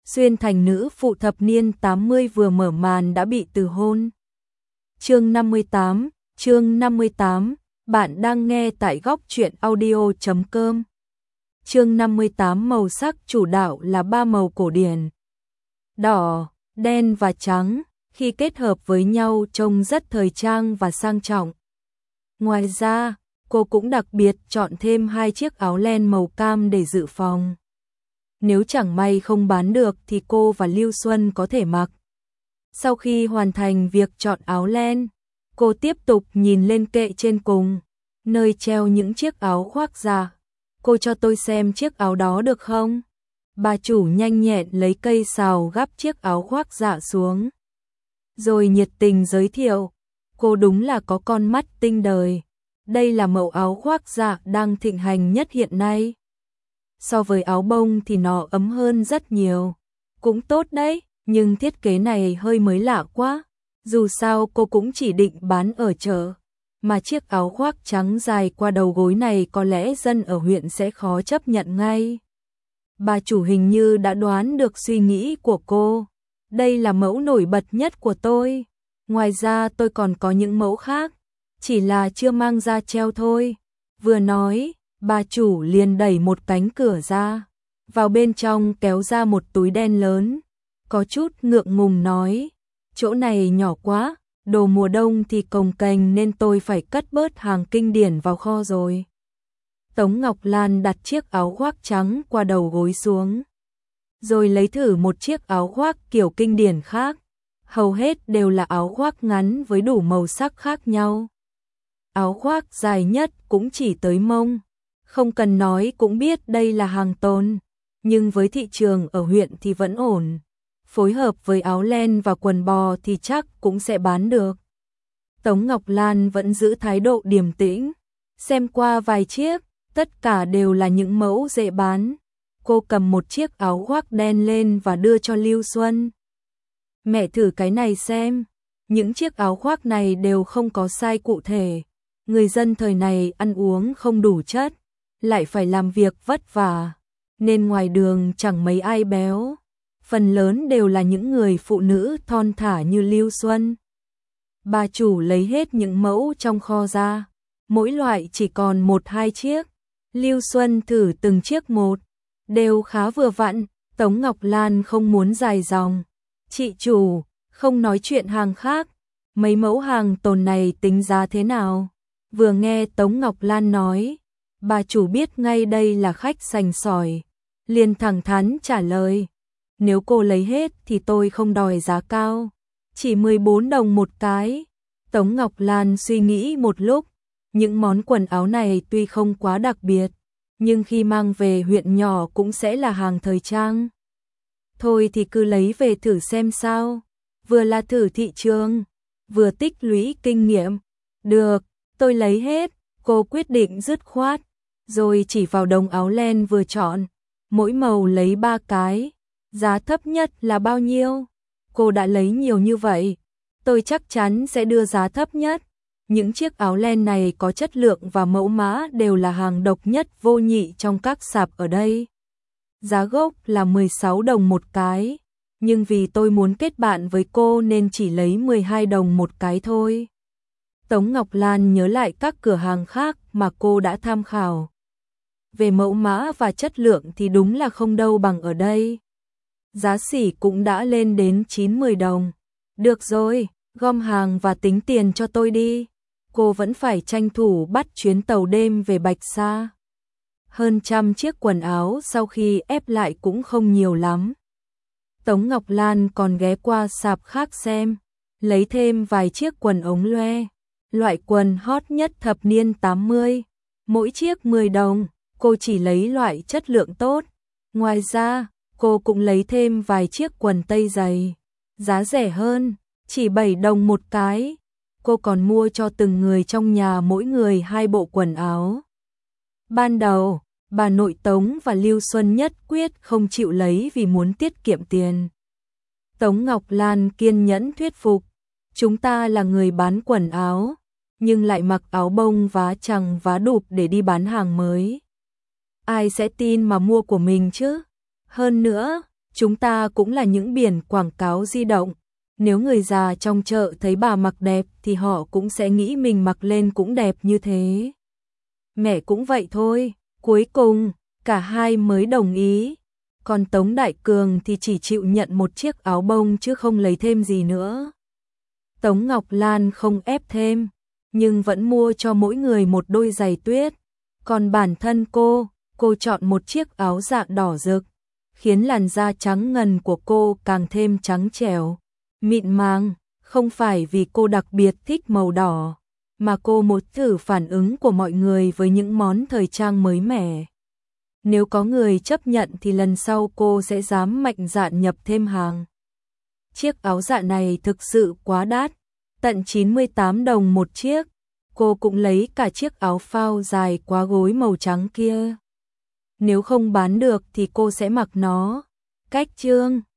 xuyên thành nữ phụ thập niên 80 vừa mở màn đã bị từ hôn. Chương 58, bạn đang nghe tại góc truyện audio.com. Chương 58 màu sắc chủ đạo là 3 màu cổ điển. Đỏ, đen và trắng, khi kết hợp với nhau trông rất thời trang và sang trọng. Ngoài ra, cô cũng đặc biệt chọn thêm 2 chiếc áo len màu cam để dự phòng. Nếu chẳng may không bán được thì cô và Lưu Xuân có thể mặc. Sau khi hoàn thành việc chọn áo len, cô tiếp tục nhìn lên kệ trên cùng, nơi treo những chiếc áo khoác da. Cô cho tôi xem chiếc áo đó được không? Bà chủ nhanh nhẹn lấy cây sào gắp chiếc áo khoác dạ xuống. Rồi nhiệt tình giới thiệu, cô đúng là có con mắt tinh đời. Đây là mẫu áo khoác dạ đang thịnh hành nhất hiện nay. So với áo bông thì nó ấm hơn rất nhiều. Cũng tốt đấy, nhưng thiết kế này hơi mới lạ quá. Dù sao cô cũng chỉ định bán ở chợ. Mà chiếc áo khoác trắng dài qua đầu gối này có lẽ dân ở huyện sẽ khó chấp nhận ngay. Bà chủ hình như đã đoán được suy nghĩ của cô. Đây là mẫu nổi bật nhất của tôi. Ngoài ra tôi còn có những mẫu khác, chỉ là chưa mang ra treo thôi. Vừa nói, bà chủ liền đẩy một cánh cửa ra. Vào bên trong kéo ra một túi đen lớn. Có chút ngượng ngùng nói, chỗ này nhỏ quá, đồ mùa đông thì cồng kềnh nên tôi phải cất bớt hàng kinh điển vào kho rồi. Tống Ngọc Lan đặt chiếc áo khoác trắng qua đầu gối xuống, rồi lấy thử một chiếc áo khoác kiểu kinh điển khác. Hầu hết đều là áo khoác ngắn với đủ màu sắc khác nhau. Áo khoác dài nhất cũng chỉ tới mông. Không cần nói cũng biết đây là hàng tồn, nhưng với thị trường ở huyện thì vẫn ổn. Phối hợp với áo len và quần bò thì chắc cũng sẽ bán được. Tống Ngọc Lan vẫn giữ thái độ điềm tĩnh, xem qua vài chiếc, tất cả đều là những mẫu dễ bán. Cô cầm một chiếc áo khoác đen lên và đưa cho Lưu Xuân. Mẹ thử cái này xem. Những chiếc áo khoác này đều không có size cụ thể. Người dân thời này ăn uống không đủ chất, lại phải làm việc vất vả, nên ngoài đường chẳng mấy ai béo. Phần lớn đều là những người phụ nữ thon thả như Lưu Xuân. Bà chủ lấy hết những mẫu trong kho ra, mỗi loại chỉ còn 1-2 chiếc. Lưu Xuân thử từng chiếc một, đều khá vừa vặn. Tống Ngọc Lan không muốn dài dòng. Chị chủ, không nói chuyện hàng khác, mấy mẫu hàng tồn này tính giá thế nào? Vừa nghe Tống Ngọc Lan nói, bà chủ biết ngay đây là khách sành sỏi, liền thẳng thắn trả lời. Nếu cô lấy hết thì tôi không đòi giá cao, chỉ 14 đồng một cái. Tống Ngọc Lan suy nghĩ một lúc, những món quần áo này tuy không quá đặc biệt, nhưng khi mang về huyện nhỏ cũng sẽ là hàng thời trang. Thôi thì cứ lấy về thử xem sao, vừa là thử thị trường, vừa tích lũy kinh nghiệm. Được, tôi lấy hết, cô quyết định dứt khoát, rồi chỉ vào đống áo len vừa chọn, mỗi màu lấy 3 cái. Giá thấp nhất là bao nhiêu? Cô đã lấy nhiều như vậy, tôi chắc chắn sẽ đưa giá thấp nhất. Những chiếc áo len này có chất lượng và mẫu mã đều là hàng độc nhất vô nhị trong các sạp ở đây. Giá gốc là 16 đồng một cái, nhưng vì tôi muốn kết bạn với cô nên chỉ lấy 12 đồng một cái thôi. Tống Ngọc Lan nhớ lại các cửa hàng khác mà cô đã tham khảo. Về mẫu mã và chất lượng thì đúng là không đâu bằng ở đây. Giá xỉ cũng đã lên đến 9-10 đồng. Được rồi, gom hàng và tính tiền cho tôi đi. Cô vẫn phải tranh thủ bắt chuyến tàu đêm về Bạch Sa. Hơn 100 chiếc quần áo sau khi ép lại cũng không nhiều lắm. Tống Ngọc Lan còn ghé qua sạp khác xem, lấy thêm vài chiếc quần ống loe, loại quần hot nhất thập niên 80, mỗi chiếc 10 đồng, cô chỉ lấy loại chất lượng tốt. Ngoài ra, cô cũng lấy thêm vài chiếc quần tây dày, giá rẻ hơn, chỉ 7 đồng một cái. Cô còn mua cho từng người trong nhà mỗi người 2 bộ quần áo. Ban đầu, bà nội Tống và Lưu Xuân nhất quyết không chịu lấy vì muốn tiết kiệm tiền. Tống Ngọc Lan kiên nhẫn thuyết phục, chúng ta là người bán quần áo, nhưng lại mặc áo bông vá chằng vá đụp để đi bán hàng mới. Ai sẽ tin mà mua của mình chứ? Hơn nữa, Chúng ta cũng là những biển quảng cáo di động. Nếu người già trong chợ thấy bà mặc đẹp thì họ cũng sẽ nghĩ mình mặc lên cũng đẹp như thế. Mẹ cũng vậy thôi, cuối cùng, cả hai mới đồng ý. Còn Tống Đại Cường thì chỉ chịu nhận một chiếc áo bông chứ không lấy thêm gì nữa. Tống Ngọc Lan không ép thêm, nhưng vẫn mua cho mỗi người một đôi giày tuyết. Còn bản thân cô chọn một chiếc áo dạ đỏ rực, khiến làn da trắng ngần của cô càng thêm trắng trẻo, mịn màng. Không phải vì cô đặc biệt thích màu đỏ, mà cô muốn thử phản ứng của mọi người với những món thời trang mới mẻ. Nếu có người chấp nhận thì lần sau cô sẽ dám mạnh dạn nhập thêm hàng. Chiếc áo dạ này thực sự quá đắt, tận 98 đồng một chiếc. Cô cũng lấy cả chiếc áo phao dài quá gối màu trắng kia. Nếu không bán được thì cô sẽ mặc nó. Cách chương